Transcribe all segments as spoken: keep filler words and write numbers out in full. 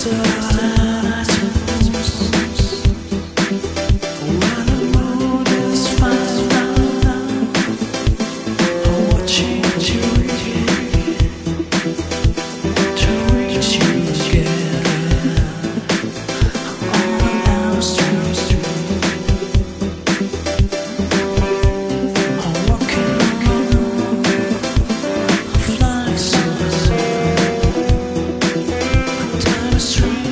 Street.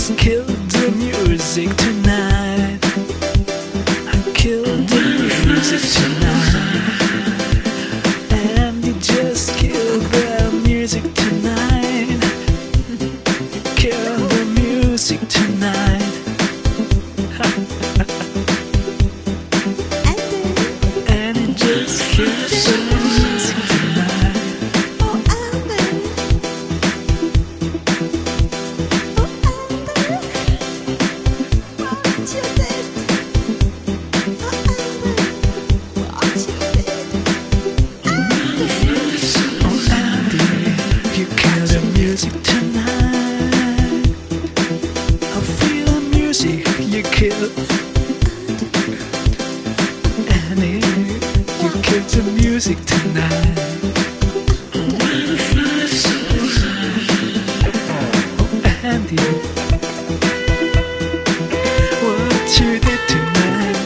just killed the music tonight. I killed the music tonight. And you just killed the music tonight. Kill the music tonight. And you just killed the music tonight. Music tonight. I feel the music you kill. Annie, you killed the music tonight. Oh, Andy, what you did tonight?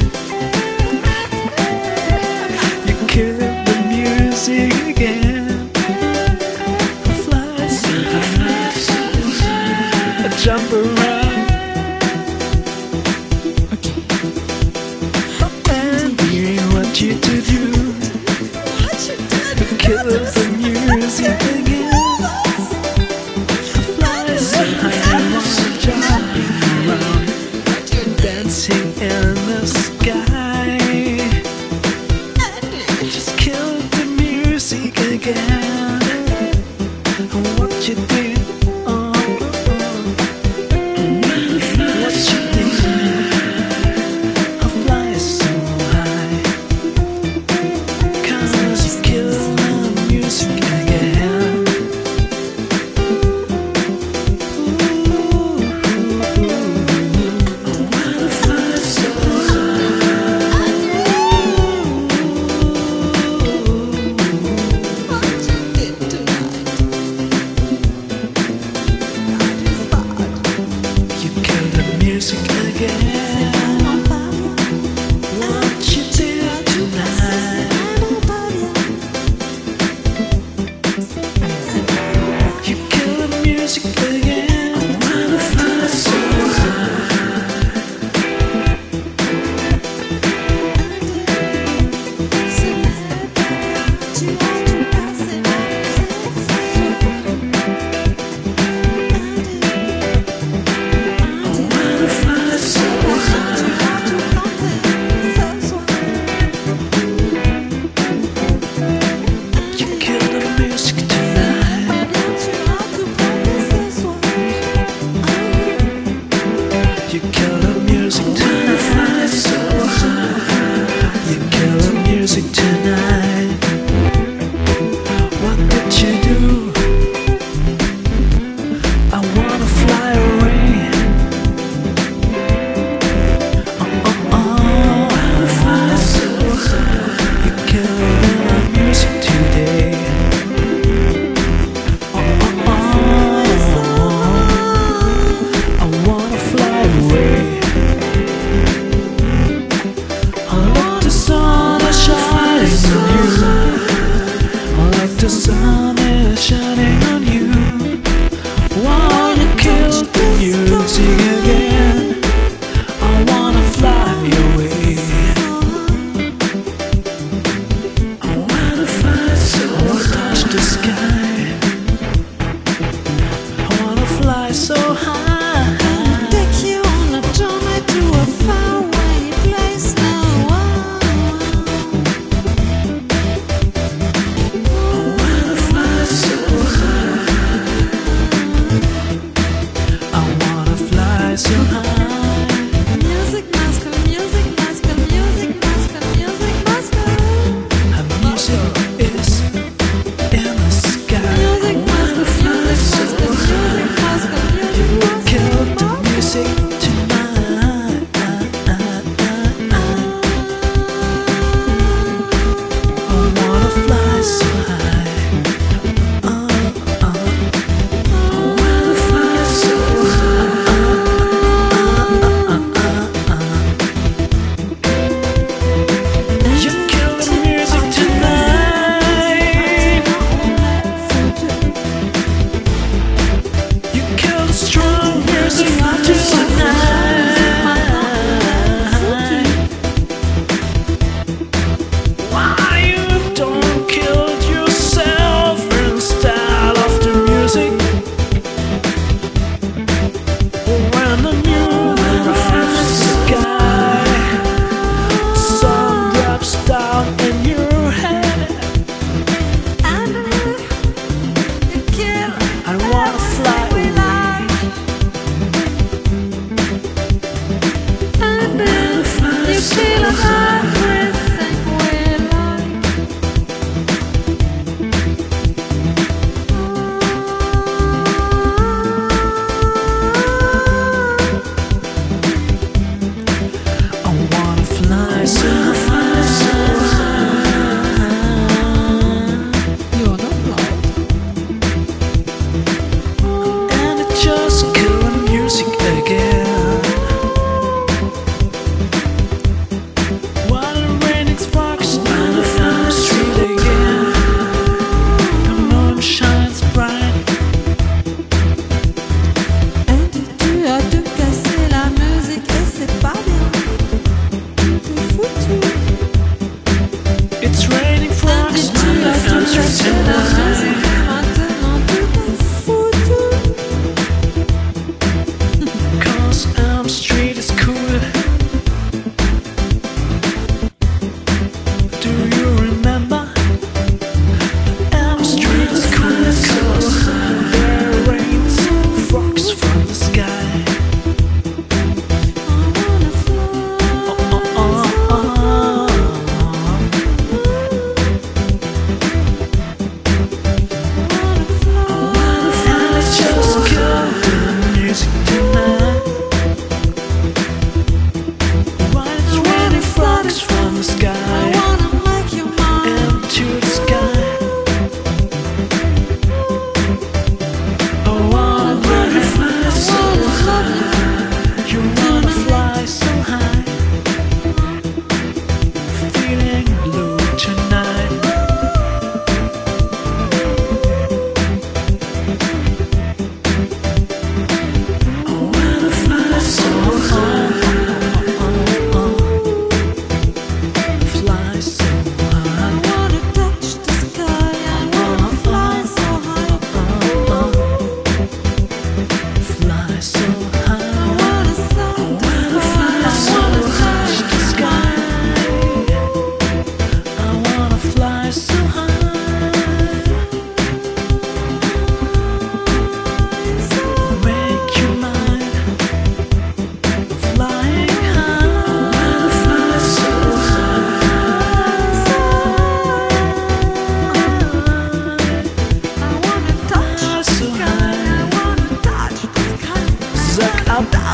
You killed the music again. Jump around. Okay. And hearing what you to do. What you did? Kill the music again. Fly so high, jumping around, dancing in the sky. Just kill the music again. What you did?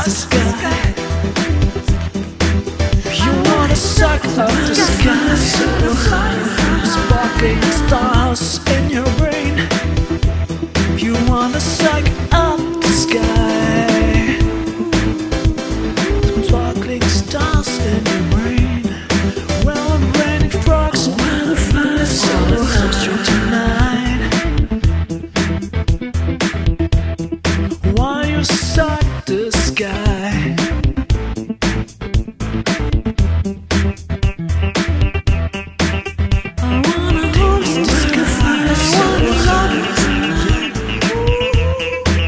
the sky. You wanna suck up the sky so high. Sparkling stars in your brain. You wanna suck up the sky. Sparkling stars in your brain. Well, I'm raining frogs while the fire so hot you tonight. Why you suck the sky? I wanna hold the sky. I wanna love you.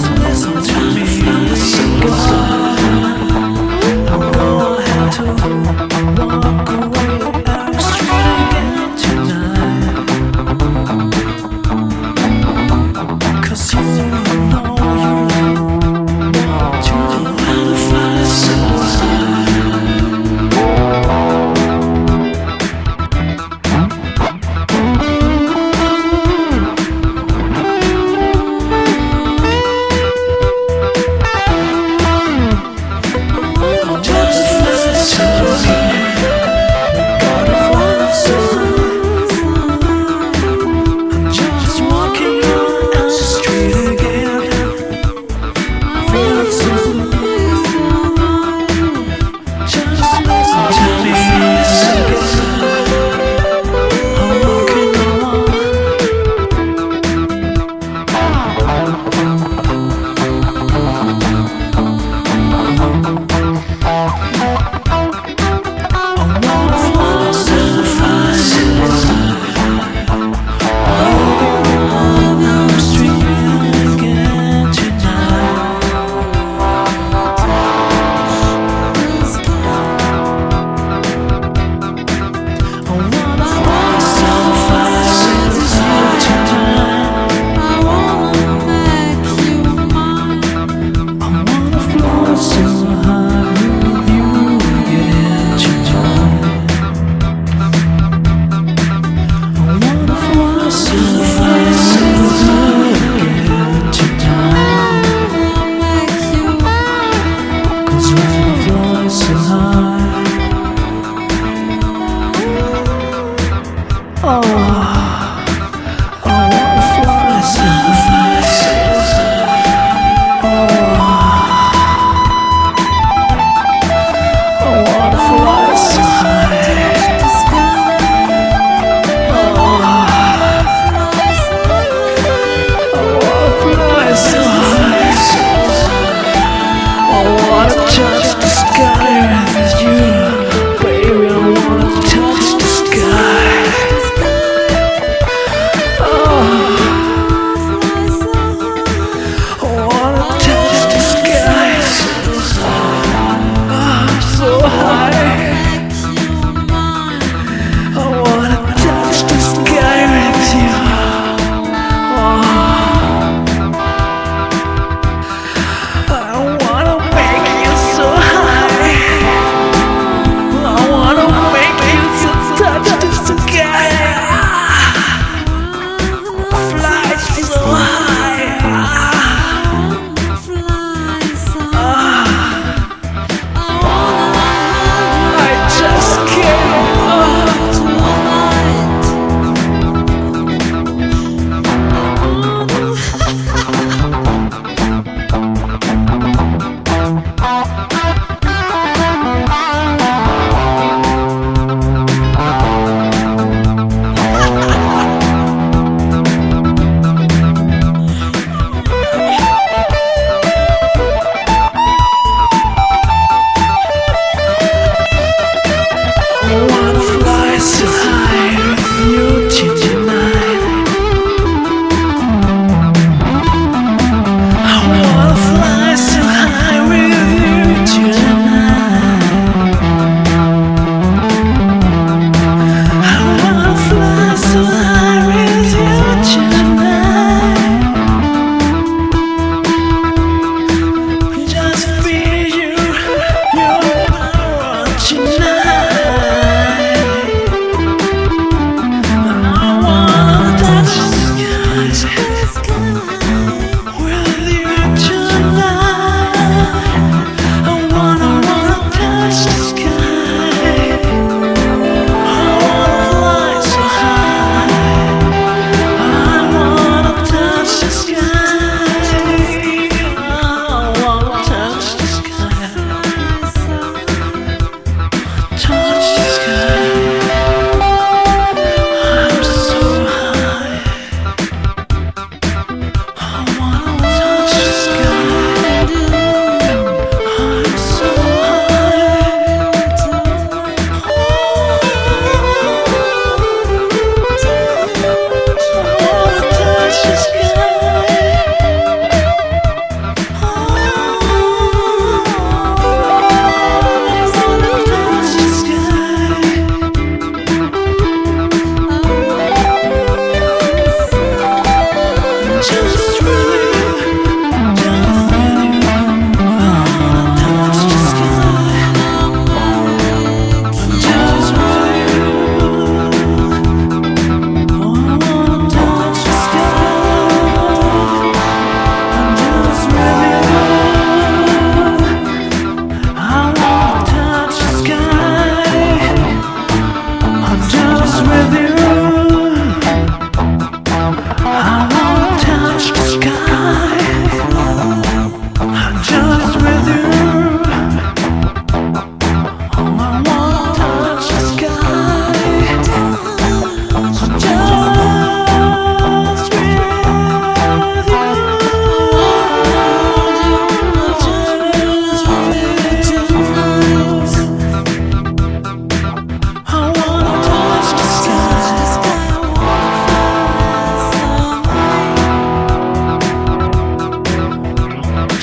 just listen to me. I'm gonna have to walk away. I'm straight again tonight. 'Cause you know you want to find someone.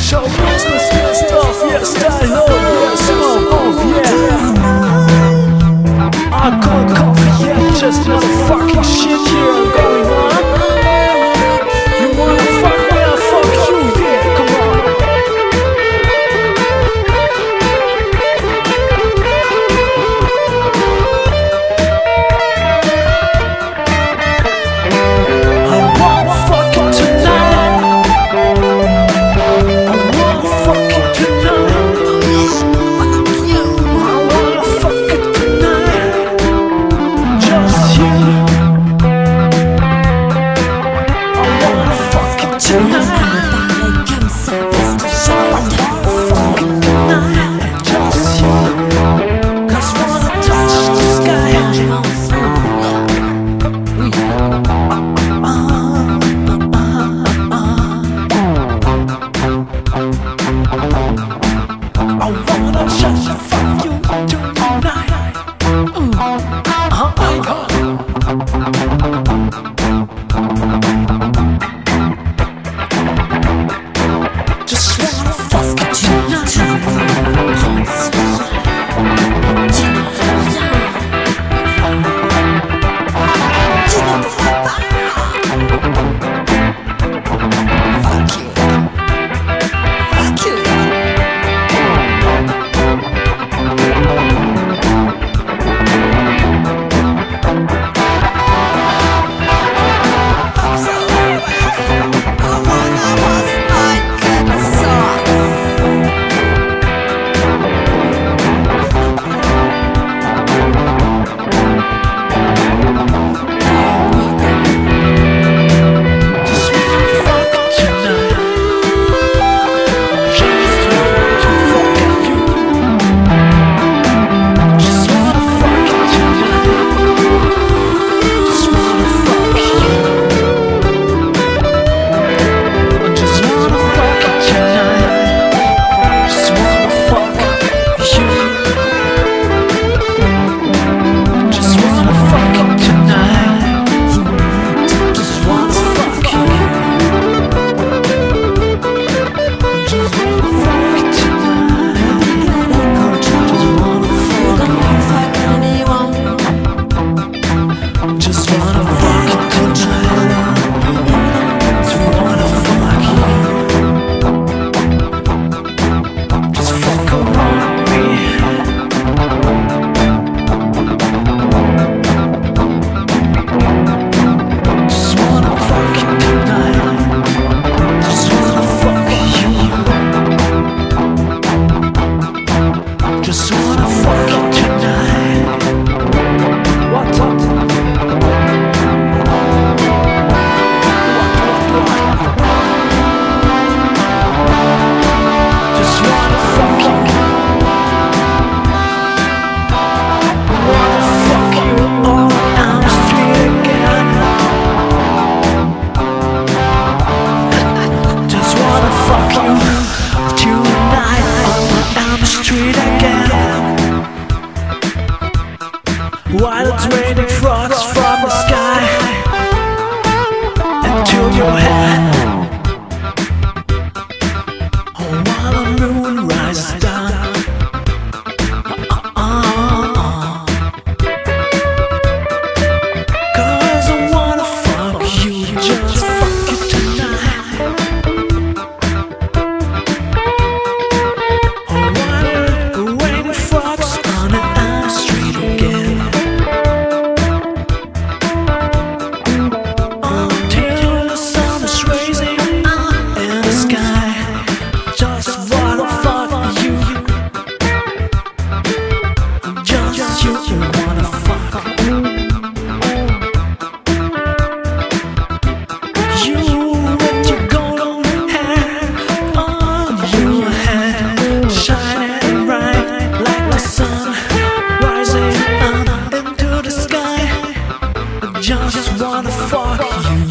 show business, good stuff, yeah, style low, yeah, small off, yeah. I got coffee, yeah, just another fucking shit here going on. You wanna fuck me, I'll fuck you, yeah, come on. I wanna fuck you tonight. I wanna fuck you tonight. I wanna fuck you tonight. Just you. I wanna fuck you tonight. Just you. 'Cause wanna touch the sky. I wanna just fuck you tonight. Uh-huh. Just wanna fuck you tonight. Just wanna fuck you tonight. What? What? Just wanna fuck you. Wanna fuck you on Elm Street again. Just wanna fuck you tonight on Elm Street again. While it's raining frogs from the sky into your head. Oh, while the moon rises down. uh, uh, uh. 'Cause I wanna fuck you, just fuck you tonight. Oh, while the raining frogs on the Elm Street again. Until the sun is rising up in the sky. Just wanna fuck you. Just you wanna fuck. You with your golden hair on your head, shining bright like the sun, rising up into the sky. Just wanna fuck you.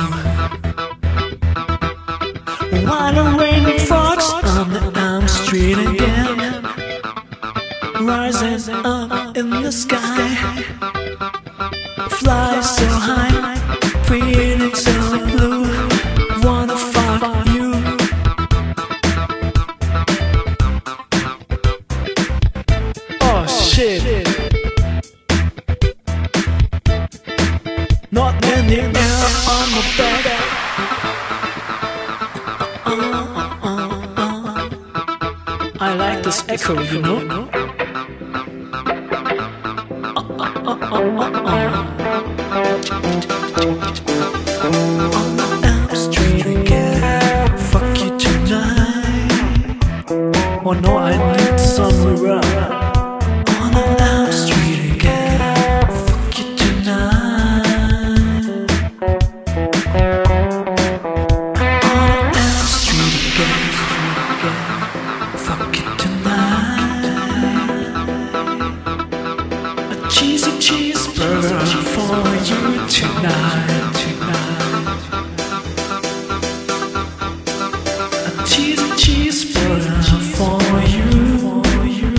While the raining frogs on the Elm Street again, rising up in the sky, fly so high, feeling so blue. Wanna fuck you. I like this echo, you know. On the Elm Street again, fuck you tonight. Oh no, I need some reverb. On the Elm Street again, fuck you tonight. On the Elm Street again, fuck you tonight. A cheesy cheeseburger for you tonight, tonight. A cheesy cheeseburger for you, for you.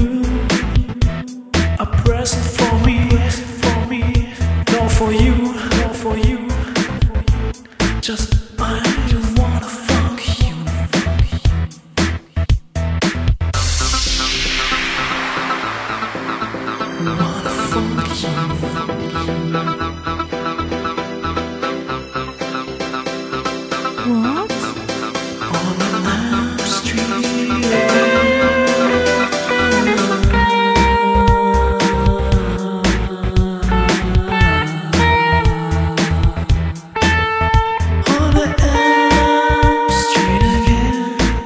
A present for me, for me. No for you, no for you. Just I wanna fuck you. Wanna fuck you. What? On the Elm Street. On the Elm Street again.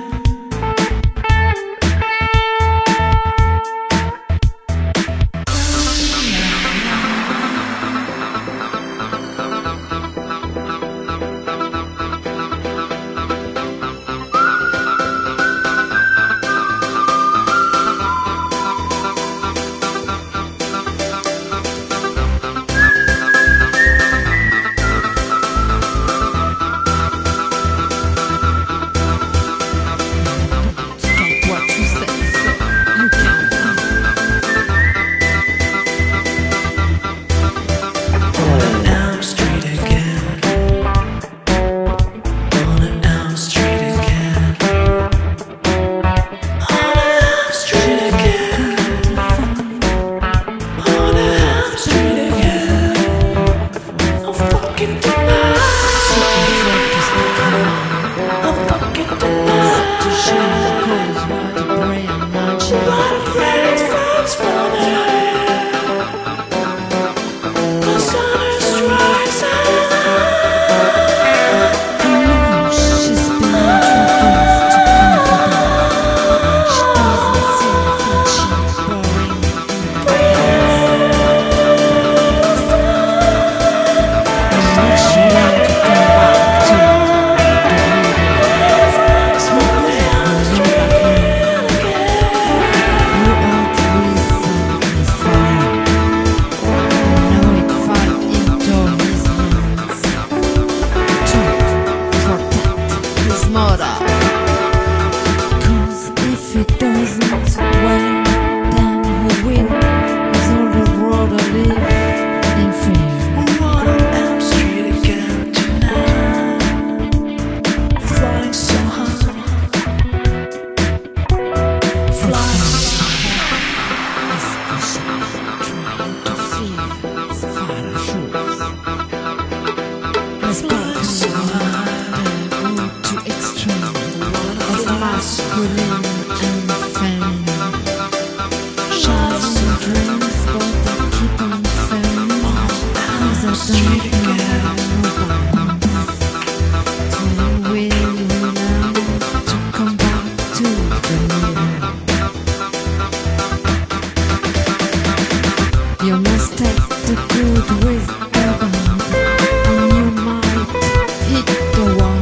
Stop what you say, so you can't come. On the Elm Street again. On the Elm Street again. On the Elm Street again. On the Elm Street again. I'm fucking tonight. I'm fucking tonight. Lot of friends, friends for the The sun is rising. She's been introduced to confidence. She doesn't see that she's boring. And what she wants to come back to the mother. Cause if he doesn't, well, then who win? Is all the world to live in fear. On the Elm Street again tonight. Flying so high. Flying so high. Especially trying to feel his father's shoes. Let's go so high. go to extreme of masculine and feminine. Shots and dreams, but they keep on failing. Cause I don't know nobody. To will learn to come back to the middle. You must take the good with the bad, and you might hit the wall.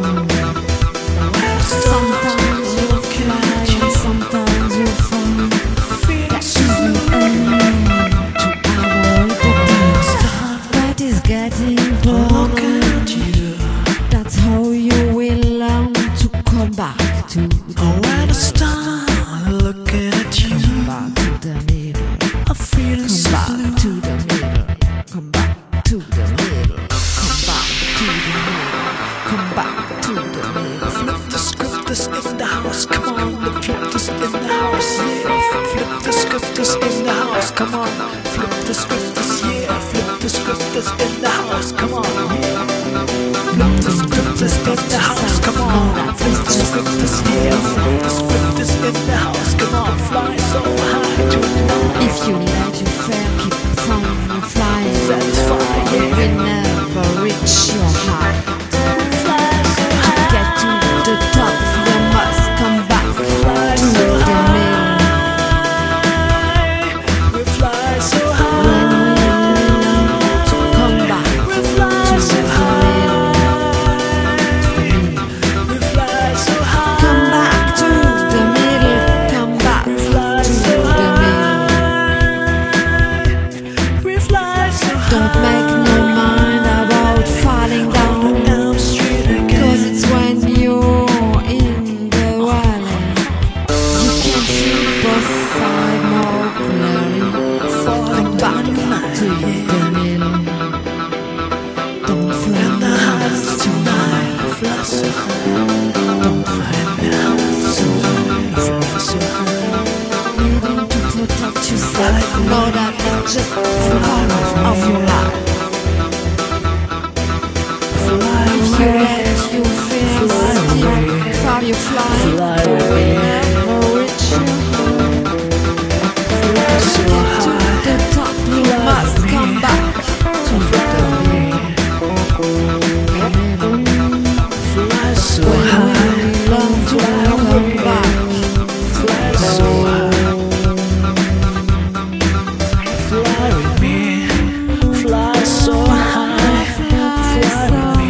Sometimes you'll fly, and sometimes you'll fall. That isn't enough to avoid the dust that is getting bolder. That's how you will learn to come back to the Oh, when I start looking at you, come back to the middle. I'm feeling Come so back blue. to the middle. Come back to the middle. Come back to the middle. Come back to the middle. Flip the script, this in the house. Come on, flip this in the house. Yeah, flip the script, this in the house. Come on, flip the script, this yeah. Flip the script, this in the house. Come on, yeah. Flip the script, this in the house. Come on, flip the script, this yeah. Flip the script, this in the house. Come on. so high. Needing to protect yourself. Know that it's just part of your life. Fly If you away, let you feel fly away, from your flying, fly will away, never reach you. fly so To high, the top, you fly must away, come back. to fly away, fly so When high, we long to come back. fly so high, fly with me, fly so high, fly with me.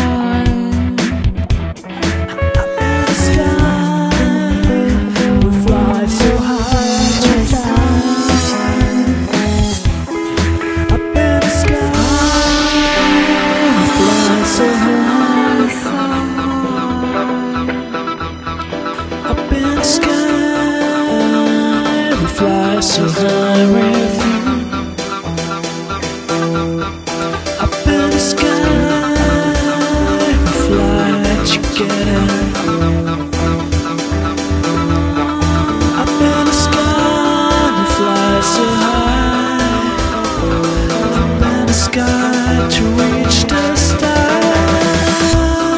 Up in the sky, we fly so high to die. Up in the sky, we fly so high. Up in the sky, we fly so high with you. Up in the sky, we fly together. Up in the sky, we fly so high. Up in the sky to reach the stars.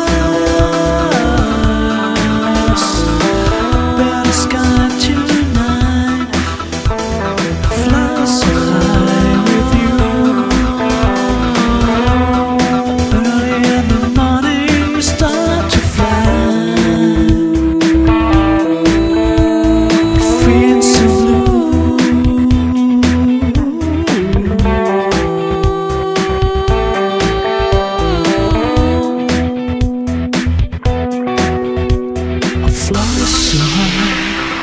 Up in the sky tonight, fly so high with you. Early in the morning, we start to fly. Feeling so blue. I fly so high,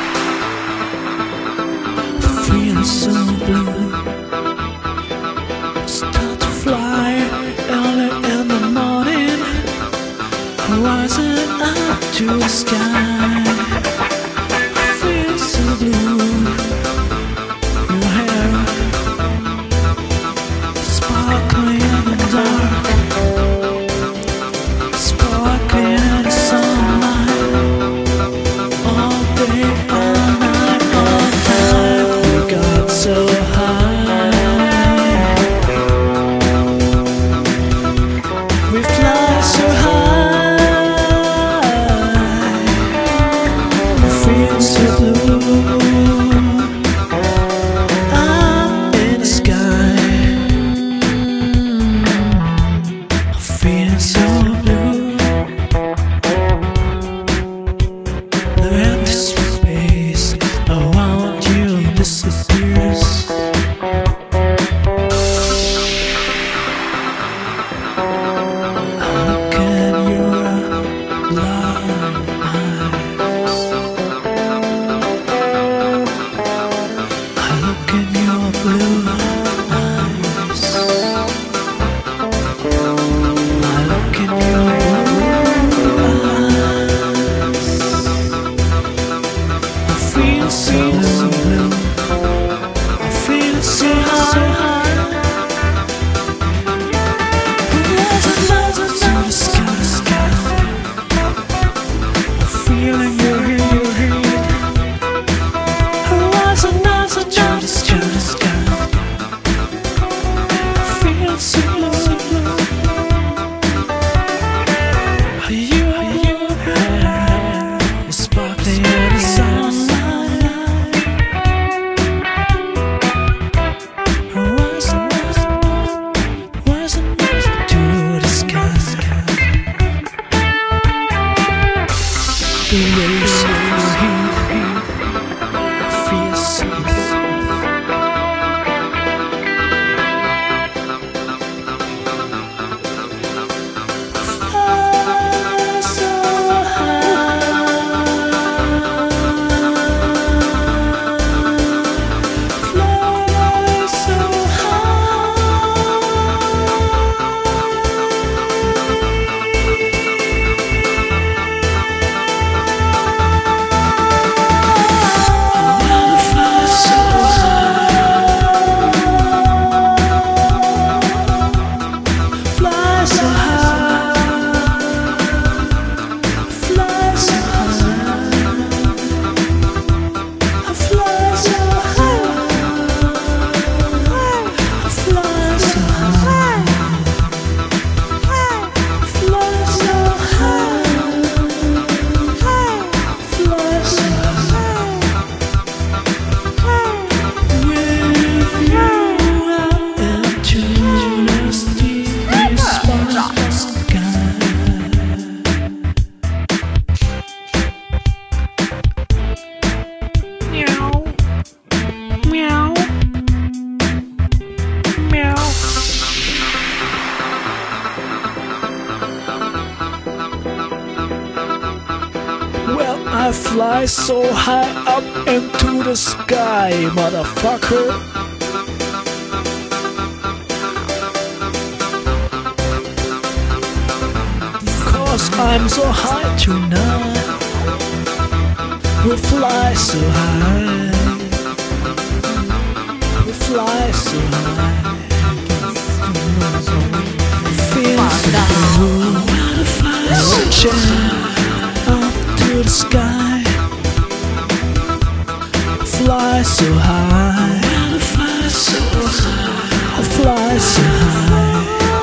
feeling so blue. Start to fly early in the morning, rising up to the sky. I feel so blue. Your hair sparkling in the dark, sparkling in the sunlight. All day, all night, all time, we got so high. We fly so high, we feel so blue. Up in the sky, I feel so blue. The empty space around you disappears. I look at your blind eyes. I look at your blue eyes. I look at your blue eyes. I feel so blue. I feel so high. Rising, rising to the sky, sky. I'm feeling your heat, your heat. Rising, rising to the sky, sky. I feel so blue. Are you, are you, are sparkling in the sunlight? so high up into the sky, motherfucker. Cause I'm so high tonight. We fly so high. We fly so high. Feel so cool. Reaching up to the sky. Fly so high. Fly so high. Fly so high.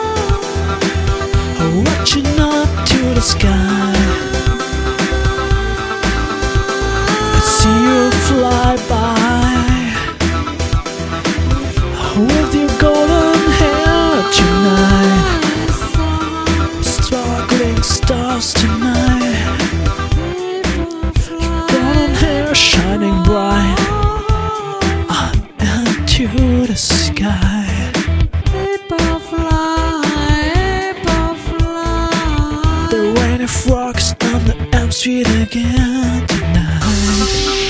Watching up to the sky. I see you fly by with your golden hair tonight. Struggling stars tonight. Your golden hair shining bright up into the sky. The rainy frogs on the Elm Street again tonight.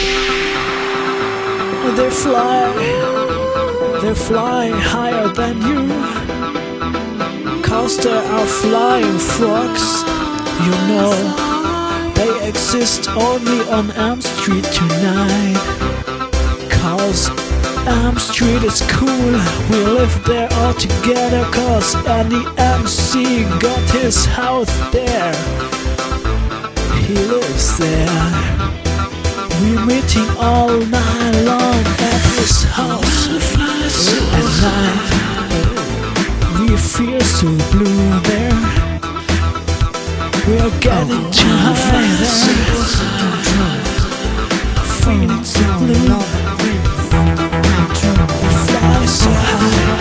They fly, they fly higher than you. Cause there are flying frogs, you know. They exist only on Elm Street tonight. Cause Elm Street is cool, we live there all together. Cause Andy M C got his house there. He lives there. We're meeting all night long at his house. At night we feel so blue there. We are getting too high there. Feeling so blue. Fly so high,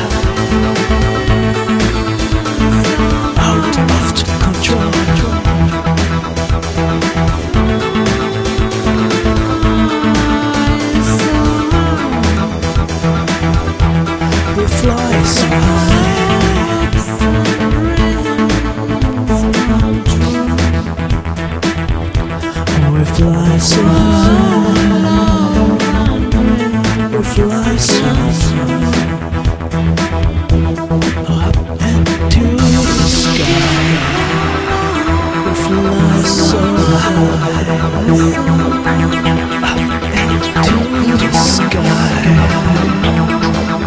out of control. We fly so high. We fly so high. We fly so high. Up into the sky. We fly so high. Up into the sky.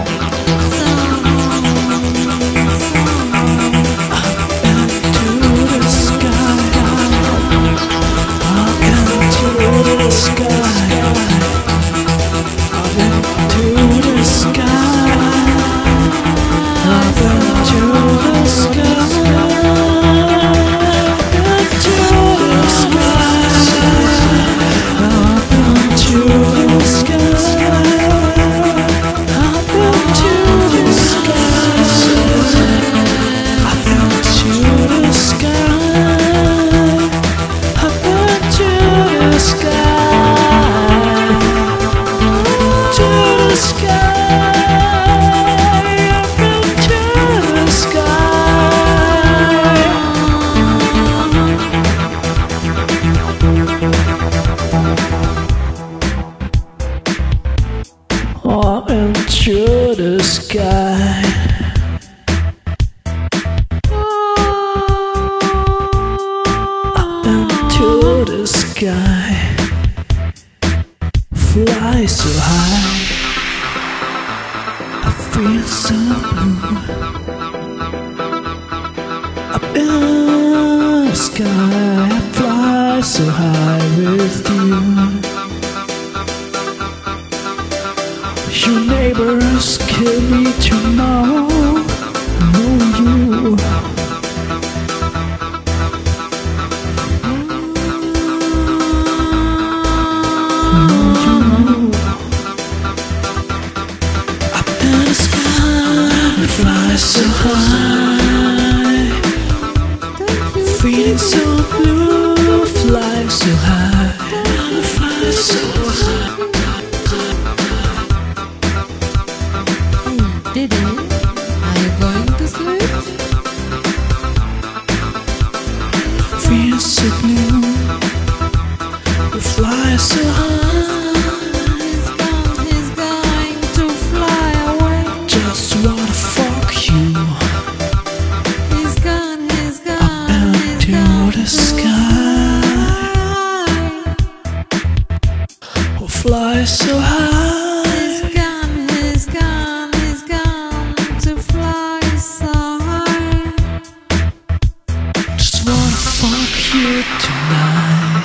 Up into the sky. Up into the sky. Fly so high. I feel so blue. Up in the sky. I fly so high with you. Your neighbors kill me tomorrow. I know you. I know you. Up in the sky, we fly so high. Feeling so blue, flying so high. We fly so high. Didi, are you going to sleep? fly so high. He's gone, he's gone, he's gone to fly so high. Just wanna fuck you tonight.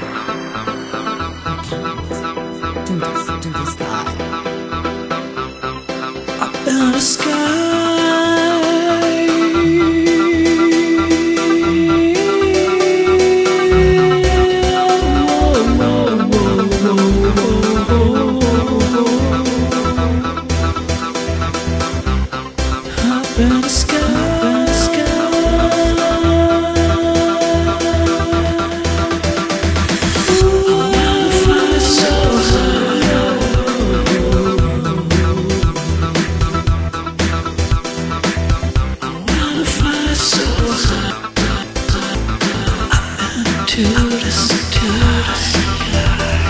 Do this, do this guy. Up in the sky. Up in the sky, sky. Ooh, I wanna fly so high. I wanna fly so high. Up into the, to the sky.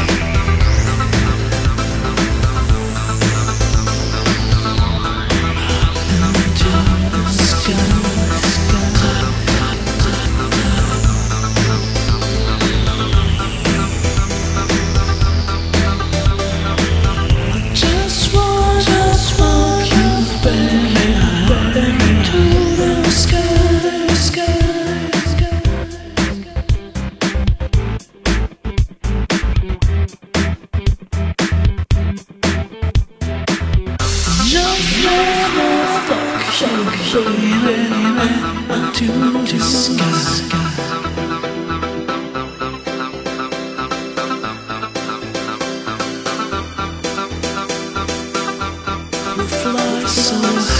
To the sky. We fly so high.